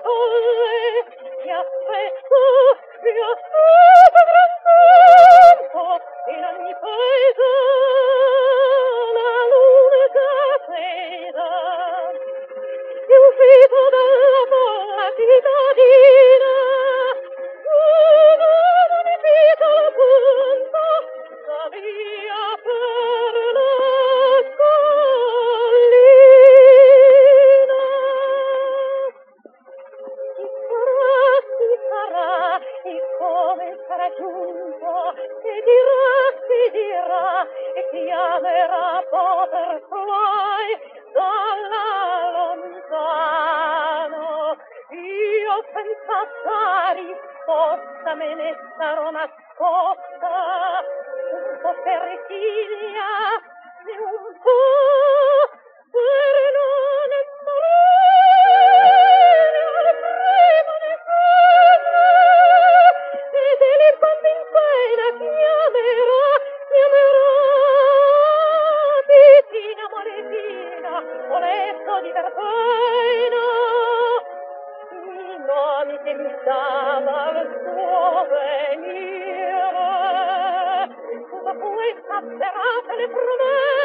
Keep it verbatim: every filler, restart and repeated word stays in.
folle, ti aspetto, ti aspetto gran tempo, in ogni paese la luna s'accesa. È uscito dalla folla cittadina, una di piccola punta, la via per la collina. Chi sarà, chi sarà, e come sarà giunto, e dirà, si dirà, e chiamerà Butterfly dalla lontano. Io senza sta risposta me ne sarò nascosta, un po' per figlia e un po' per non morire al primo di pena. E se il bambino in pena chiamerà, chiamerà Titina, Moretina, o letto di verbena. I nomi che mi dava il suo venire, tutta questa serata le promesse